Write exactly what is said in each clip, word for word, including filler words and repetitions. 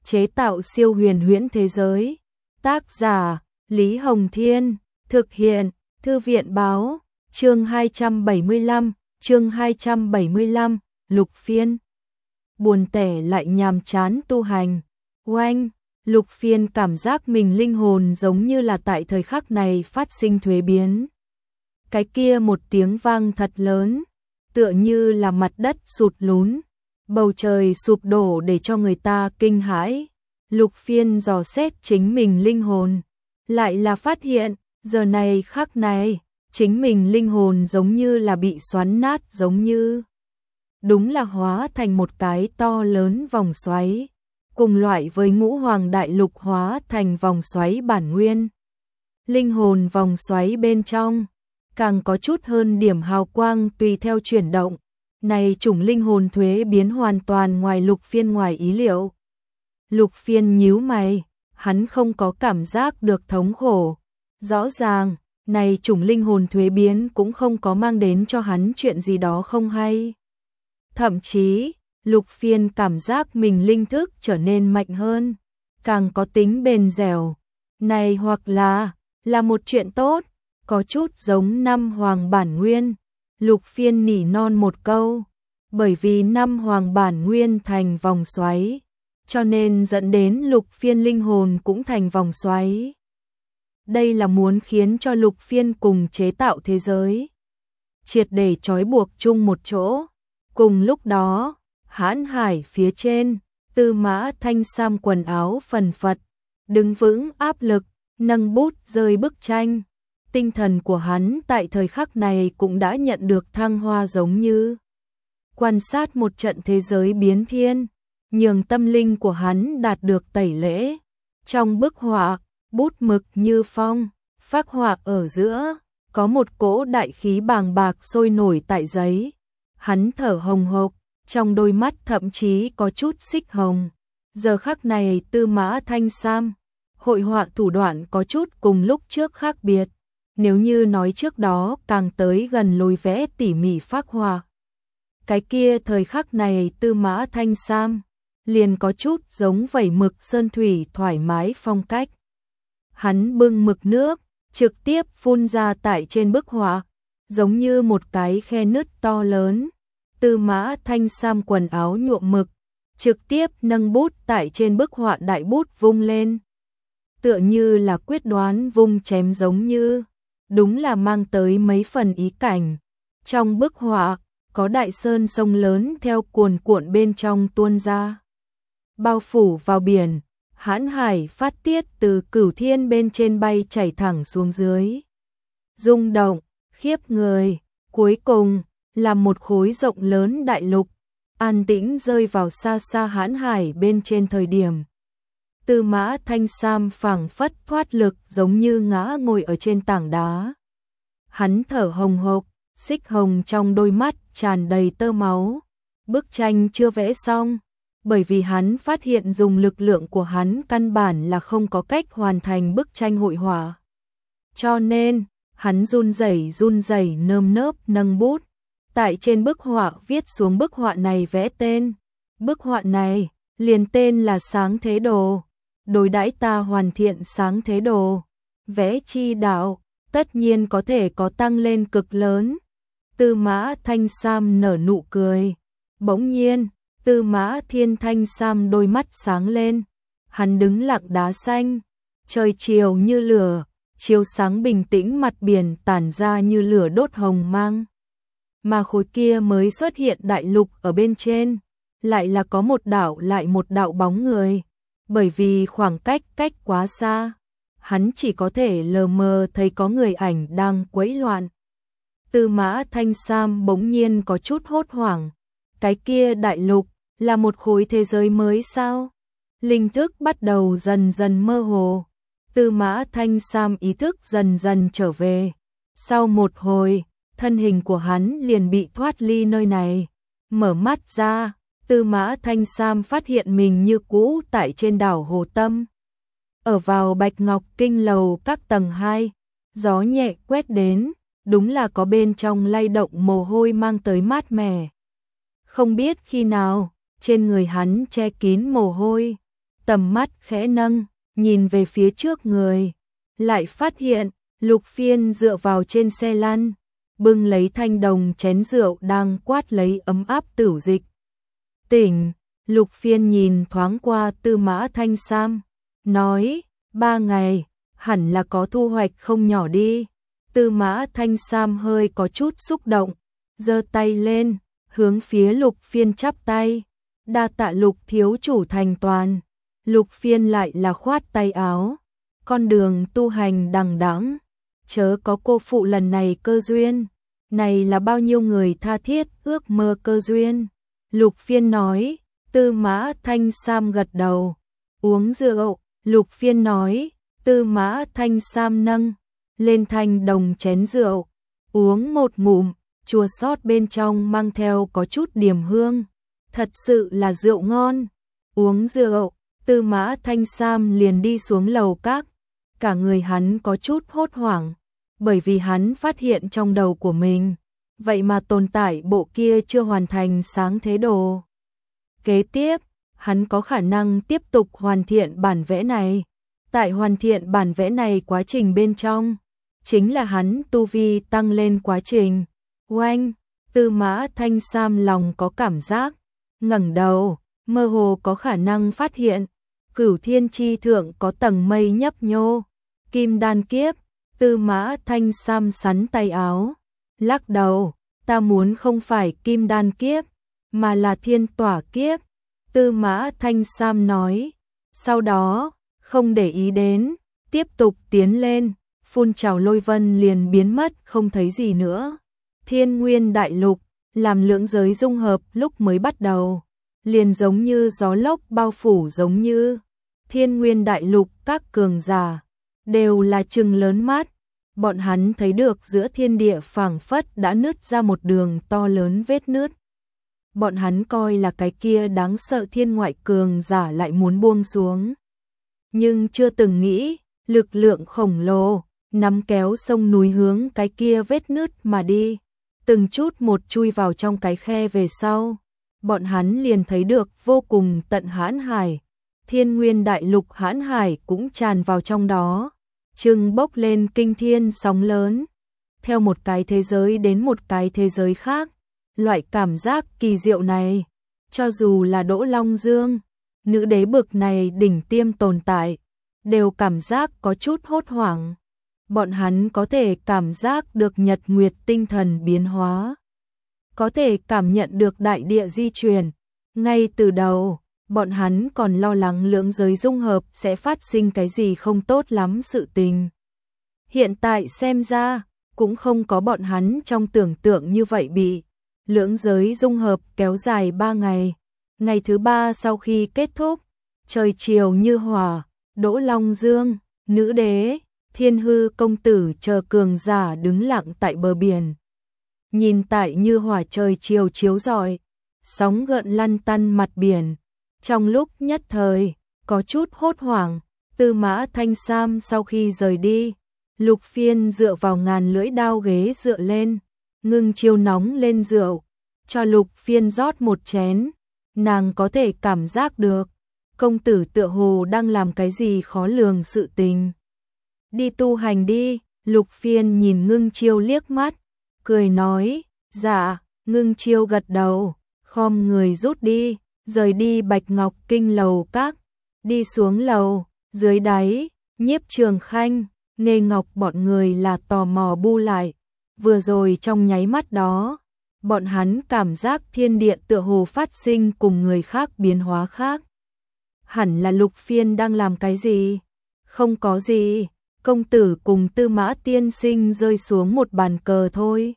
chế tạo siêu huyền huyễn thế giới. Tác giả Lý Hồng Thiên, thực hiện Thư viện Báo, chương hai trăm bảy mươi lăm, chương hai trăm bảy mươi lăm, Lục Phiên. Buồn tẻ lại nhàm chán tu hành. Oanh, Lục Phiên cảm giác mình linh hồn giống như là tại thời khắc này phát sinh thuế biến. Cái kia một tiếng vang thật lớn, tựa như là mặt đất sụt lún, bầu trời sụp đổ để cho người ta kinh hãi. Lục Phiên dò xét chính mình linh hồn, lại là phát hiện, giờ này khắc này, chính mình linh hồn giống như là bị xoắn nát giống như. Đúng là hóa thành một cái to lớn vòng xoáy, cùng loại với ngũ hoàng đại lục hóa thành vòng xoáy bản nguyên. Linh hồn vòng xoáy bên trong, càng có chút hơn điểm hào quang tùy theo chuyển động. Này chủng linh hồn thuế biến hoàn toàn ngoài Lục Phiên ngoài ý liệu. Lục Phiên nhíu mày, hắn không có cảm giác được thống khổ. Rõ ràng, này chủng linh hồn thuế biến cũng không có mang đến cho hắn chuyện gì đó không hay. Thậm chí, Lục Phiên cảm giác mình linh thức trở nên mạnh hơn, càng có tính bền dẻo. Này hoặc là, là một chuyện tốt, có chút giống năm hoàng bản nguyên. Lục Phiên nỉ non một câu, bởi vì năm hoàng bản nguyên thành vòng xoáy, cho nên dẫn đến Lục Phiên linh hồn cũng thành vòng xoáy. Đây là muốn khiến cho Lục Phiên cùng chế tạo thế giới triệt để trói buộc chung một chỗ. Cùng lúc đó, Hãn Hải phía trên, Tư Mã Thanh Sam quần áo phần phật, đứng vững áp lực, nâng bút rơi bức tranh. Tinh thần của hắn tại thời khắc này cũng đã nhận được thăng hoa giống như quan sát một trận thế giới biến thiên, nhường tâm linh của hắn đạt được tẩy lễ. Trong bức họa, bút mực như phong, phác họa ở giữa, có một cỗ đại khí bàng bạc sôi nổi tại giấy. Hắn thở hồng hộc, trong đôi mắt thậm chí có chút xích hồng. Giờ khắc này Tư Mã Thanh Sam, hội họa thủ đoạn có chút cùng lúc trước khác biệt. Nếu như nói trước đó càng tới gần lối vẽ tỉ mỉ phác họa, cái kia thời khắc này Tư Mã Thanh Sam liền có chút giống vẩy mực sơn thủy thoải mái phong cách. Hắn bưng mực nước, trực tiếp phun ra tại trên bức họa, giống như một cái khe nứt to lớn. Tư Mã Thanh Sam quần áo nhuộm mực, trực tiếp nâng bút tại trên bức họa đại bút vung lên. Tựa như là quyết đoán vung chém giống như, đúng là mang tới mấy phần ý cảnh. Trong bức họa, có đại sơn sông lớn theo cuồn cuộn bên trong tuôn ra, bao phủ vào biển. Hãn Hải phát tiết từ cửu thiên bên trên bay chảy thẳng xuống dưới, rung động, khiếp người. Cuối cùng là một khối rộng lớn đại lục, an tĩnh rơi vào xa xa Hãn Hải bên trên thời điểm. Tư Mã Thanh Sam phảng phất thoát lực giống như ngã ngồi ở trên tảng đá. Hắn thở hồng hộc, xích hồng trong đôi mắt tràn đầy tơ máu. Bức tranh chưa vẽ xong, bởi vì hắn phát hiện dùng lực lượng của hắn căn bản là không có cách hoàn thành bức tranh hội họa. Cho nên, hắn run rẩy run rẩy nơm nớp nâng bút, tại trên bức họa viết xuống bức họa này vẽ tên. Bức họa này, liền tên là Sáng Thế Đồ. Đối đãi ta hoàn thiện Sáng Thế Đồ, vẽ chi đạo, tất nhiên có thể có tăng lên cực lớn. Tư Mã Thanh Sam nở nụ cười. Bỗng nhiên, Tư Mã Thiên Thanh Sam đôi mắt sáng lên. Hắn đứng lặng đá xanh, trời chiều như lửa, chiếu sáng bình tĩnh mặt biển tản ra như lửa đốt hồng mang. Mà khối kia mới xuất hiện đại lục ở bên trên, lại là có một đạo lại một đạo bóng người. Bởi vì khoảng cách cách quá xa, hắn chỉ có thể lờ mờ thấy có người ảnh đang quấy loạn. Tư Mã Thanh Sam bỗng nhiên có chút hốt hoảng. Cái kia đại lục là một khối thế giới mới sao? Linh thức bắt đầu dần dần mơ hồ. Tư Mã Thanh Sam ý thức dần dần trở về. Sau một hồi, thân hình của hắn liền bị thoát ly nơi này. Mở mắt ra, Tư Mã Thanh Sam phát hiện mình như cũ tại trên đảo Hồ Tâm. Ở vào Bạch Ngọc Kinh lầu các tầng hai, gió nhẹ quét đến, đúng là có bên trong lay động mồ hôi mang tới mát mẻ. Không biết khi nào, trên người hắn che kín mồ hôi, tầm mắt khẽ nâng, nhìn về phía trước người, lại phát hiện Lục Phiên dựa vào trên xe lăn, bưng lấy thanh đồng chén rượu đang quát lấy ấm áp tửu dịch. Tỉnh, Lục Phiên nhìn thoáng qua Tư Mã Thanh Sam, nói, ba ngày, hẳn là có thu hoạch không nhỏ đi. Tư Mã Thanh Sam hơi có chút xúc động, giơ tay lên, hướng phía Lục Phiên chắp tay, đa tạ Lục thiếu chủ thành toàn. Lục Phiên lại là khoát tay áo, con đường tu hành đằng đẵng, chớ có cô phụ lần này cơ duyên, này là bao nhiêu người tha thiết ước mơ cơ duyên. Lục Phiên nói. Tư Mã Thanh Sam gật đầu, uống rượu. Lục Phiên nói. Tư Mã Thanh Sam nâng lên thanh đồng chén rượu, uống một ngụm, chua xót bên trong mang theo có chút điểm hương, thật sự là rượu ngon. Uống rượu, Tư Mã Thanh Sam liền đi xuống lầu các, cả người hắn có chút hốt hoảng, bởi vì hắn phát hiện trong đầu của mình, vậy mà tồn tại bộ kia chưa hoàn thành sáng thế đồ. Kế tiếp, hắn có khả năng tiếp tục hoàn thiện bản vẽ này. Tại hoàn thiện bản vẽ này quá trình bên trong, chính là hắn tu vi tăng lên quá trình. Oanh, Tư Mã Thanh Sam lòng có cảm giác, ngẩng đầu, mơ hồ có khả năng phát hiện, Cửu Thiên Chi thượng có tầng mây nhấp nhô, kim đan kiếp. Tư Mã Thanh Sam sắn tay áo, lắc đầu, ta muốn không phải kim đan kiếp, mà là thiên tỏa kiếp. Tư Mã Thanh Sam nói, sau đó, không để ý đến, tiếp tục tiến lên, phun trào lôi vân liền biến mất không thấy gì nữa. Thiên Nguyên Đại Lục, làm lưỡng giới dung hợp lúc mới bắt đầu, liền giống như gió lốc bao phủ giống như. Thiên Nguyên Đại Lục các cường giả, đều là trừng lớn mắt, bọn hắn thấy được giữa thiên địa phảng phất đã nứt ra một đường to lớn vết nứt. Bọn hắn coi là cái kia đáng sợ thiên ngoại cường giả lại muốn buông xuống. Nhưng chưa từng nghĩ, lực lượng khổng lồ, nắm kéo sông núi hướng cái kia vết nứt mà đi. Từng chút một chui vào trong cái khe về sau. Bọn hắn liền thấy được vô cùng tận hãn hải. Thiên Nguyên Đại Lục hãn hải cũng tràn vào trong đó. Chừng bốc lên kinh thiên sóng lớn. Theo một cái thế giới đến một cái thế giới khác. Loại cảm giác kỳ diệu này, cho dù là Đỗ Long Dương, nữ đế bực này đỉnh tiêm tồn tại, đều cảm giác có chút hốt hoảng. Bọn hắn có thể cảm giác được nhật nguyệt tinh thần biến hóa, có thể cảm nhận được đại địa di chuyển. Ngay từ đầu, bọn hắn còn lo lắng lưỡng giới dung hợp sẽ phát sinh cái gì không tốt lắm sự tình. Hiện tại xem ra, cũng không có bọn hắn trong tưởng tượng như vậy bị. Lưỡng giới dung hợp kéo dài ba ngày. Ngày thứ ba sau khi kết thúc, trời chiều như hỏa, Đỗ Long Dương, nữ đế, Thiên Hư công tử chờ cường giả đứng lặng tại bờ biển. Nhìn tại như hỏa trời chiều chiếu rọi, sóng gợn lăn tăn mặt biển. Trong lúc nhất thời, có chút hốt hoảng, Tư Mã Thanh Sam sau khi rời đi, Lục Phiên dựa vào ngàn lưỡi đao ghế dựa lên. Ngưng chiêu nóng lên rượu, cho Lục Phiên rót một chén, nàng có thể cảm giác được, công tử tựa hồ đang làm cái gì khó lường sự tình. Đi tu hành đi, Lục Phiên nhìn Ngưng chiêu liếc mắt, cười nói, dạ, Ngưng chiêu gật đầu, khom người rút đi, rời đi Bạch Ngọc Kinh lầu các, đi xuống lầu, dưới đáy, Nhiếp Trường Khanh, Nghê Ngọc bọn người là tò mò bu lại. Vừa rồi trong nháy mắt đó, bọn hắn cảm giác thiên địa tựa hồ phát sinh cùng người khác biến hóa khác. Hẳn là Lục Phiên đang làm cái gì? Không có gì, công tử cùng Tư Mã tiên sinh rơi xuống một bàn cờ thôi.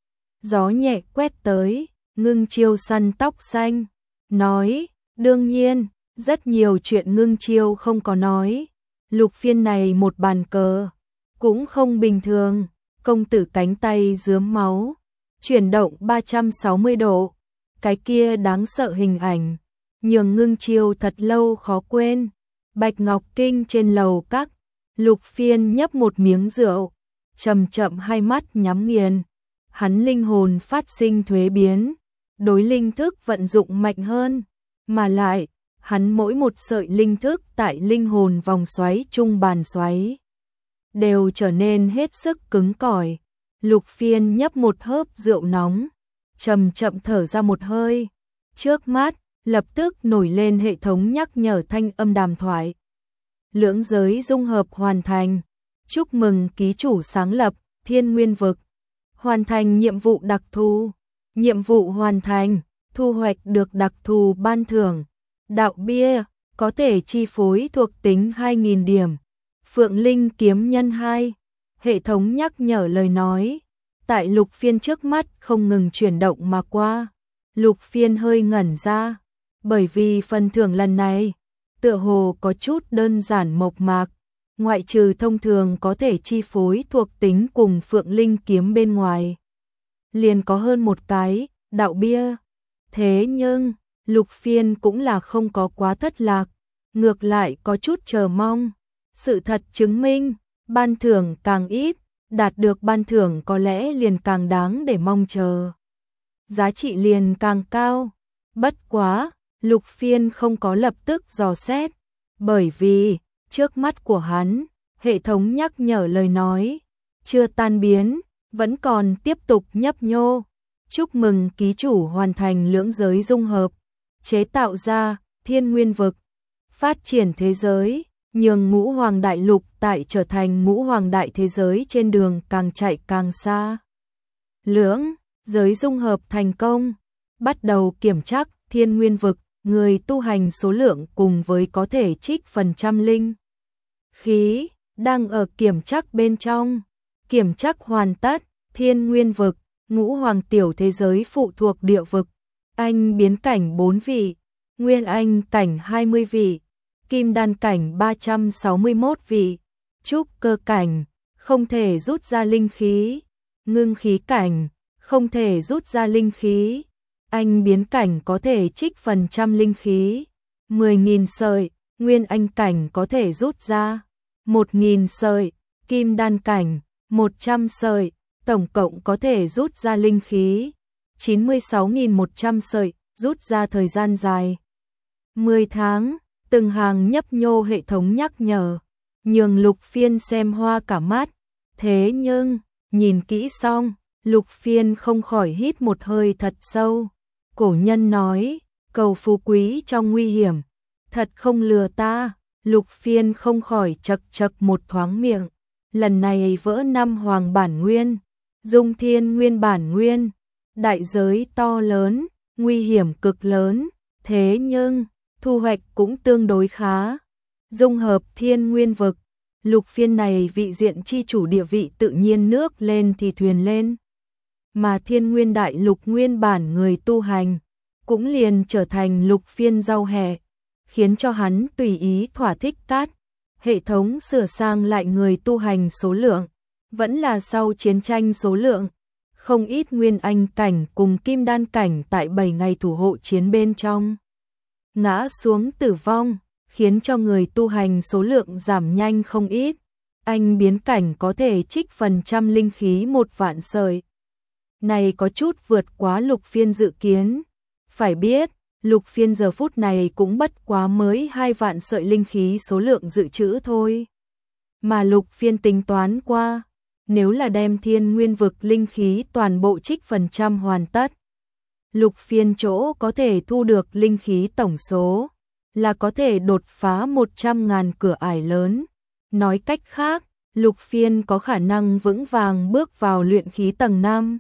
Gió nhẹ quét tới, Ngưng chiêu săn tóc xanh, nói, đương nhiên, rất nhiều chuyện Ngưng chiêu không có nói. Lục Phiên này một bàn cờ, cũng không bình thường. Công tử cánh tay rướm máu, chuyển động ba trăm sáu mươi độ, cái kia đáng sợ hình ảnh, nhường Ngưng chiêu thật lâu khó quên. Bạch Ngọc Kinh trên lầu các, Lục Phiên nhấp một miếng rượu, chậm chậm hai mắt nhắm nghiền, hắn linh hồn phát sinh thuế biến, đối linh thức vận dụng mạnh hơn, mà lại, hắn mỗi một sợi linh thức tại linh hồn vòng xoáy trung bàn xoáy đều trở nên hết sức cứng cỏi. Lục Phiên nhấp một hớp rượu nóng, chậm chậm thở ra một hơi, trước mắt lập tức nổi lên hệ thống nhắc nhở thanh âm đàm thoại. Lưỡng giới dung hợp hoàn thành, chúc mừng ký chủ sáng lập Thiên Nguyên vực, hoàn thành nhiệm vụ đặc thù, nhiệm vụ hoàn thành, thu hoạch được đặc thù ban thưởng, đạo bia, có thể chi phối thuộc tính hai nghìn điểm, Phượng Linh kiếm nhân hai, hệ thống nhắc nhở lời nói, tại Lục Phiên trước mắt không ngừng chuyển động mà qua. Lục Phiên hơi ngẩn ra, bởi vì phần thưởng lần này tựa hồ có chút đơn giản mộc mạc, ngoại trừ thông thường có thể chi phối thuộc tính cùng Phượng Linh kiếm bên ngoài, liền có hơn một cái đạo bia. Thế nhưng Lục Phiên cũng là không có quá thất lạc, ngược lại có chút chờ mong. Sự thật chứng minh, ban thưởng càng ít, đạt được ban thưởng có lẽ liền càng đáng để mong chờ, giá trị liền càng cao. Bất quá, Lục Phiên không có lập tức dò xét, bởi vì trước mắt của hắn, hệ thống nhắc nhở lời nói chưa tan biến, vẫn còn tiếp tục nhấp nhô. Chúc mừng ký chủ hoàn thành lưỡng giới dung hợp, chế tạo ra Thiên Nguyên vực, phát triển thế giới, nhường Ngũ Hoàng Đại Lục tại trở thành Ngũ Hoàng Đại thế giới trên đường càng chạy càng xa. Lưỡng giới dung hợp thành công, bắt đầu kiểm tra Thiên Nguyên vực, người tu hành số lượng cùng với có thể trích phần trăm linh khí, đang ở kiểm tra bên trong. Kiểm tra hoàn tất, Thiên Nguyên vực, Ngũ Hoàng tiểu thế giới phụ thuộc địa vực, anh biến cảnh bốn vị, Nguyên Anh cảnh hai mươi vị, Kim Đan cảnh ba trăm sáu mươi mốt vị, Trúc Cơ cảnh, không thể rút ra linh khí, Ngưng khí cảnh, không thể rút ra linh khí, anh biến cảnh có thể trích phần trăm linh khí, mười nghìn sợi, Nguyên Anh cảnh có thể rút ra một nghìn sợi, Kim Đan cảnh, một trăm sợi, tổng cộng có thể rút ra linh khí chín mươi sáu nghìn một trăm sợi, rút ra thời gian dài mười tháng. Từng hàng nhấp nhô hệ thống nhắc nhở, nhường Lục Phiên xem hoa cả mắt. Thế nhưng, nhìn kỹ xong, Lục Phiên không khỏi hít một hơi thật sâu. Cổ nhân nói, cầu phú quý trong nguy hiểm, thật không lừa ta. Lục Phiên không khỏi chật chật một thoáng miệng. Lần này vỡ năm hoàng bản nguyên, dung thiên nguyên bản nguyên, đại giới to lớn, nguy hiểm cực lớn, thế nhưng thu hoạch cũng tương đối khá. Dung hợp Thiên Nguyên vực, Lục Phiên này vị diện chi chủ địa vị tự nhiên nước lên thì thuyền lên. Mà Thiên Nguyên Đại Lục nguyên bản người tu hành, cũng liền trở thành Lục Phiên rau hẹ, khiến cho hắn tùy ý thỏa thích cát. Hệ thống sửa sang lại người tu hành số lượng, vẫn là sau chiến tranh số lượng. Không ít Nguyên Anh cảnh cùng Kim Đan cảnh tại bảy ngày thủ hộ chiến bên trong ngã xuống tử vong, khiến cho người tu hành số lượng giảm nhanh không ít. Anh biến cảnh có thể trích phần trăm linh khí một vạn sợi. Này có chút vượt quá Lục Phiên dự kiến. Phải biết, Lục Phiên giờ phút này cũng bất quá mới hai vạn sợi linh khí số lượng dự trữ thôi. Mà Lục Phiên tính toán qua, nếu là đem Thiên Nguyên vực linh khí toàn bộ trích phần trăm hoàn tất, Lục Phiên chỗ có thể thu được linh khí tổng số là có thể đột phá một trăm ngàn cửa ải lớn. Nói cách khác, Lục Phiên có khả năng vững vàng bước vào luyện khí tầng năm.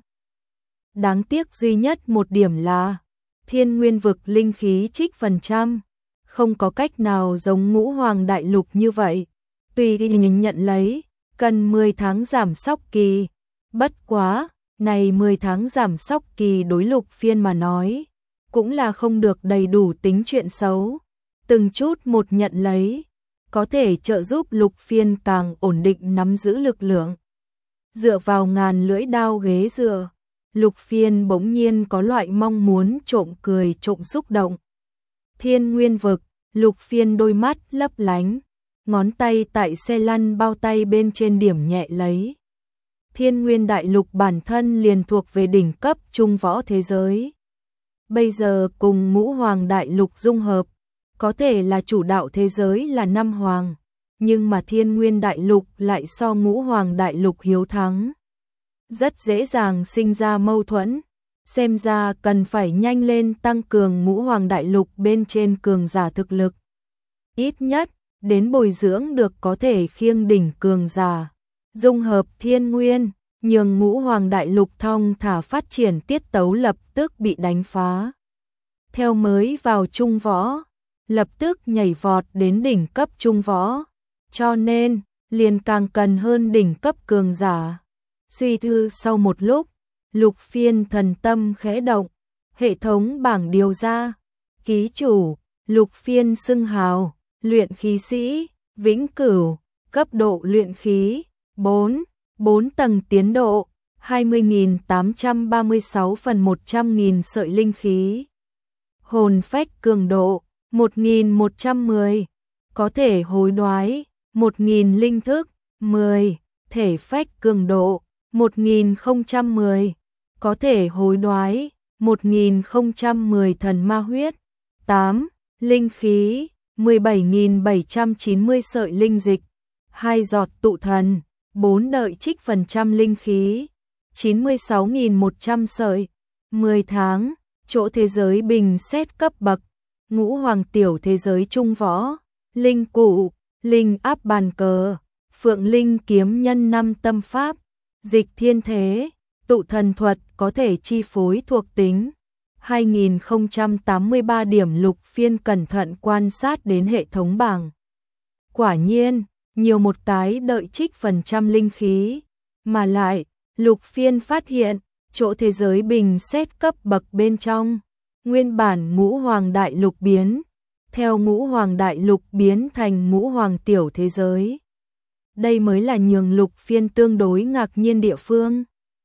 Đáng tiếc duy nhất một điểm là Thiên Nguyên vực linh khí trích phần trăm, không có cách nào giống Ngũ Hoàng Đại Lục như vậy. Tùy đi nhận lấy, cần mười tháng giảm sóc kỳ. Bất quá, này mười tháng giảm sóc kỳ đối Lục Phiên mà nói, cũng là không được đầy đủ tính chuyện xấu. Từng chút một nhận lấy, có thể trợ giúp Lục Phiên càng ổn định nắm giữ lực lượng. Dựa vào ngàn lưỡi đao ghế dựa, Lục Phiên bỗng nhiên có loại mong muốn trộm cười trộm xúc động. Thiên Nguyên vực, Lục Phiên đôi mắt lấp lánh, ngón tay tại xe lăn bao tay bên trên điểm nhẹ lấy. Thiên Nguyên Đại Lục bản thân liền thuộc về đỉnh cấp trung võ thế giới. Bây giờ cùng Ngũ Hoàng Đại Lục dung hợp, có thể là chủ đạo thế giới là năm hoàng, nhưng mà Thiên Nguyên Đại Lục lại so Ngũ Hoàng Đại Lục hiếu thắng. Rất dễ dàng sinh ra mâu thuẫn, xem ra cần phải nhanh lên tăng cường Ngũ Hoàng Đại Lục bên trên cường giả thực lực. Ít nhất, đến bồi dưỡng được có thể khiêng đỉnh cường giả, dung hợp thiên nguyên, nhường Ngũ Hoàng Đại Lục thong thả phát triển tiết tấu lập tức bị đánh phá. Theo mới vào trung võ, lập tức nhảy vọt đến đỉnh cấp trung võ, cho nên liền càng cần hơn đỉnh cấp cường giả. Suy thư sau một lúc, Lục Phiên thần tâm khẽ động, hệ thống bảng điều ra, ký chủ, Lục Phiên xưng hào, luyện khí sĩ, vĩnh cửu, cấp độ luyện khí, bốn, bốn tầng tiến độ, hai mươi nghìn tám trăm ba mươi sáu phần một trăm nghìn sợi linh khí. Hồn phách cường độ, một nghìn một trăm mười, có thể hối đoái, một nghìn linh thức, mười, thể phách cường độ, một nghìn không trăm mười, có thể hối đoái, một nghìn không trăm mười thần ma huyết, tám, linh khí, mười bảy nghìn bảy trăm chín mươi sợi linh dịch, hai giọt tụ thần, bốn đợi trích phần trăm linh khí, chín mươi sáu nghìn một trăm sợi, mười tháng, chỗ thế giới bình xét cấp bậc, Ngũ Hoàng tiểu thế giới trung võ, linh cụ, linh áp bàn cờ, phượng linh kiếm nhân năm tâm pháp, dịch thiên thế, tụ thần thuật có thể chi phối thuộc tính. hai nghìn không trăm tám mươi ba điểm. Lục Phiên cẩn thận quan sát đến hệ thống bảng. Quả nhiên, nhiều một cái đợi trích phần trăm linh khí, mà lại, Lục Phiên phát hiện, chỗ thế giới bình xét cấp bậc bên trong, nguyên bản Ngũ Hoàng Đại Lục biến, theo Ngũ Hoàng Đại Lục biến thành Ngũ Hoàng tiểu thế giới. Đây mới là nhường Lục Phiên tương đối ngạc nhiên địa phương.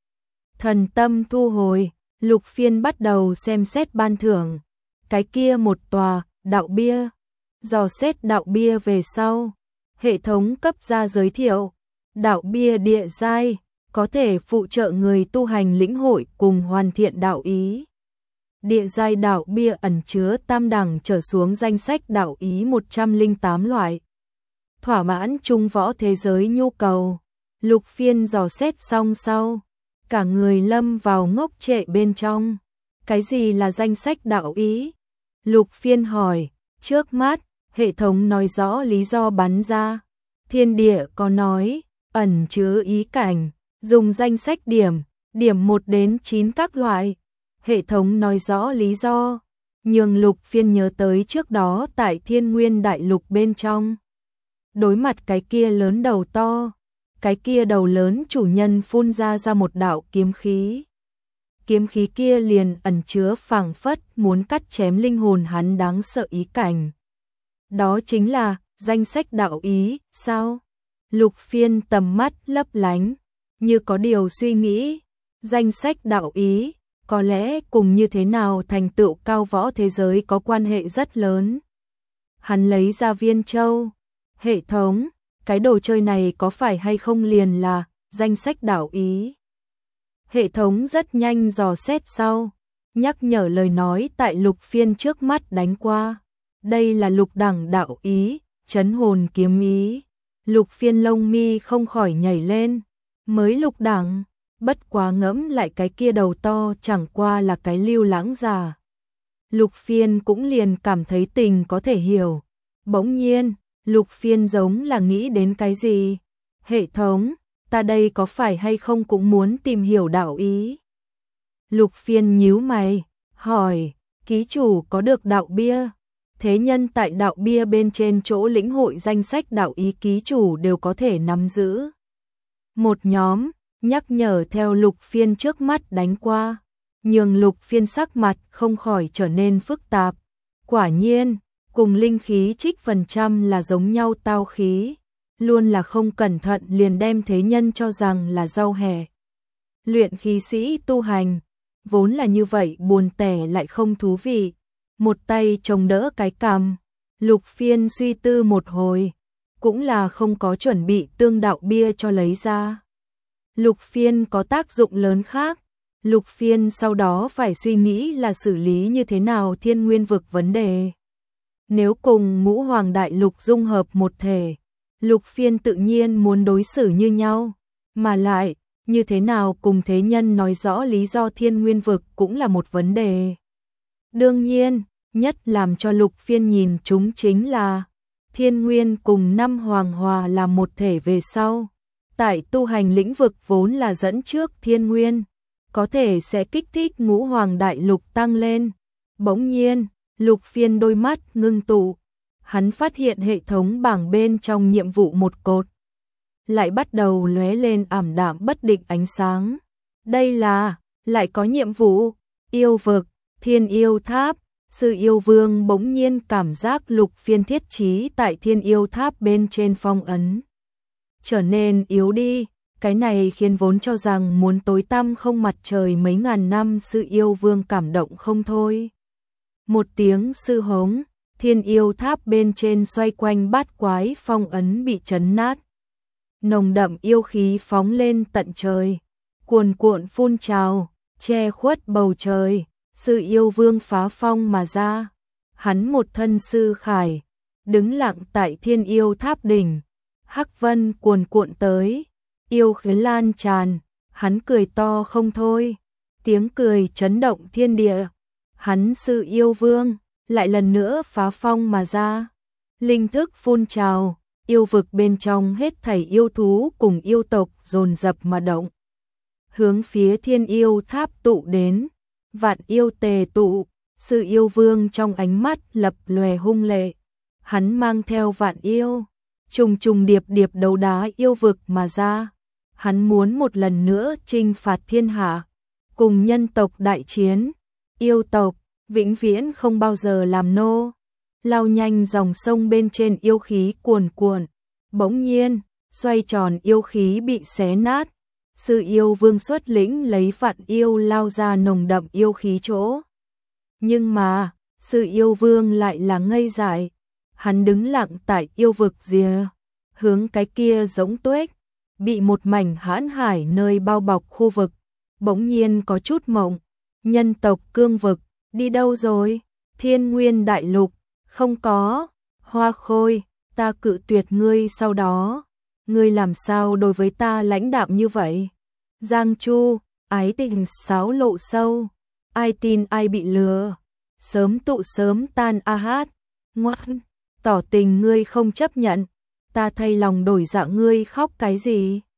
Thần tâm thu hồi, Lục Phiên bắt đầu xem xét ban thưởng. Cái kia một tòa, đạo bia. Dò xét đạo bia về sau. Hệ thống cấp ra giới thiệu. Đạo bia địa giai, có thể phụ trợ người tu hành lĩnh hội cùng hoàn thiện đạo ý. Địa giai đạo bia ẩn chứa tam đẳng trở xuống danh sách đạo ý một trăm lẻ tám loại. Thỏa mãn trung võ thế giới nhu cầu. Lục Phiên dò xét xong sau, cả người lâm vào ngốc trệ bên trong. Cái gì là danh sách đạo ý? Lục Phiên hỏi, trước mắt, hệ thống nói rõ lý do bắn ra. Thiên địa có nói, ẩn chứa ý cảnh, dùng danh sách điểm, điểm một đến chín các loại. Hệ thống nói rõ lý do, nhường Lục Phiên nhớ tới trước đó tại Thiên Nguyên Đại Lục bên trong. Đối mặt cái kia lớn đầu to, cái kia đầu lớn chủ nhân phun ra ra một đạo kiếm khí. Kiếm khí kia liền ẩn chứa phảng phất muốn cắt chém linh hồn hắn đáng sợ ý cảnh. Đó chính là danh sách đạo ý, sao? Lục Phiên tầm mắt lấp lánh, như có điều suy nghĩ. Danh sách đạo ý, có lẽ cùng như thế nào thành tựu cao võ thế giới có quan hệ rất lớn. Hắn lấy ra viên châu. Hệ thống, cái đồ chơi này có phải hay không liền là danh sách đạo ý? Hệ thống rất nhanh dò xét sau, nhắc nhở lời nói tại Lục Phiên trước mắt đánh qua. Đây là lục đẳng đạo ý, trấn hồn kiếm ý. Lục Phiên lông mi không khỏi nhảy lên. Mới lục đẳng, bất quá ngẫm lại cái kia đầu to chẳng qua là cái lưu lãng giả. Lục Phiên cũng liền cảm thấy tình có thể hiểu. Bỗng nhiên, Lục Phiên giống là nghĩ đến cái gì? Hệ thống, ta đây có phải hay không cũng muốn tìm hiểu đạo ý? Lục Phiên nhíu mày, hỏi, ký chủ có được đạo bia? Thế nhân tại đạo bia bên trên chỗ lĩnh hội danh sách đạo ý ký chủ đều có thể nắm giữ. Một nhóm, nhắc nhở theo Lục Phiên trước mắt đánh qua, nhường Lục Phiên sắc mặt không khỏi trở nên phức tạp. Quả nhiên, cùng linh khí trích phần trăm là giống nhau tao khí, luôn là không cẩn thận liền đem thế nhân cho rằng là rau hẹ. Luyện khí sĩ tu hành, vốn là như vậy buồn tẻ lại không thú vị. Một tay chống đỡ cái cằm, Lục Phiên suy tư một hồi, cũng là không có chuẩn bị tương đạo bia cho lấy ra. Lục Phiên có tác dụng lớn khác, Lục Phiên sau đó phải suy nghĩ là xử lý như thế nào thiên nguyên vực vấn đề. Nếu cùng ngũ hoàng đại lục dung hợp một thể, Lục Phiên tự nhiên muốn đối xử như nhau, mà lại, như thế nào cùng thế nhân nói rõ lý do Thiên Nguyên vực cũng là một vấn đề. Đương nhiên, nhất làm cho Lục Phiên nhìn chúng chính là Thiên Nguyên cùng năm hoàng hòa là một thể về sau. Tại tu hành lĩnh vực vốn là dẫn trước Thiên Nguyên, có thể sẽ kích thích ngũ hoàng đại lục tăng lên. Bỗng nhiên, Lục Phiên đôi mắt ngưng tụ, hắn phát hiện hệ thống bảng bên trong nhiệm vụ một cột lại bắt đầu lóe lên ảm đạm bất định ánh sáng. Đây là, lại có nhiệm vụ, yêu vực, Thiên Yêu Tháp. Sư Yêu Vương bỗng nhiên cảm giác Lục Phiên thiết trí tại Thiên Yêu Tháp bên trên phong ấn trở nên yếu đi, cái này khiến vốn cho rằng muốn tối tăm không mặt trời mấy ngàn năm Sư Yêu Vương cảm động không thôi. Một tiếng sư hống, Thiên Yêu Tháp bên trên xoay quanh bát quái phong ấn bị chấn nát. Nồng đậm yêu khí phóng lên tận trời, cuồn cuộn phun trào, che khuất bầu trời. Sư Yêu Vương phá phong mà ra, hắn một thân sư khải, đứng lặng tại Thiên Yêu Tháp đỉnh, hắc vân cuồn cuộn tới, yêu khí lan tràn, hắn cười to không thôi, tiếng cười chấn động thiên địa. Hắn Sư Yêu Vương lại lần nữa phá phong mà ra, linh thức phun trào, yêu vực bên trong hết thảy yêu thú cùng yêu tộc dồn dập mà động, hướng phía Thiên Yêu Tháp tụ đến. Vạn yêu tề tụ, Sư Yêu Vương trong ánh mắt lập lòe hung lệ, hắn mang theo vạn yêu, trùng trùng điệp điệp đấu đá yêu vực mà ra, hắn muốn một lần nữa chinh phạt thiên hạ, cùng nhân tộc đại chiến, yêu tộc vĩnh viễn không bao giờ làm nô. Lao nhanh dòng sông bên trên yêu khí cuồn cuộn, bỗng nhiên, xoay tròn yêu khí bị xé nát. Sư Yêu Vương xuất lĩnh lấy vạn yêu lao ra nồng đậm yêu khí chỗ. Nhưng mà, Sư Yêu Vương lại là ngây dại, hắn đứng lặng tại yêu vực rìa, hướng cái kia giống tuếch, bị một mảnh hãn hải nơi bao bọc khu vực, bỗng nhiên có chút mộng. Nhân tộc cương vực, đi đâu rồi? Thiên Nguyên đại lục, không có. Hoa Khôi, ta cự tuyệt ngươi sau đó. Ngươi làm sao đối với ta lãnh đạm như vậy? Giang Chu, ái tình sáo lộ sâu, ai tin ai bị lừa, sớm tụ sớm tan a hát, ngoan, tỏ tình ngươi không chấp nhận, ta thay lòng đổi dạ ngươi khóc cái gì?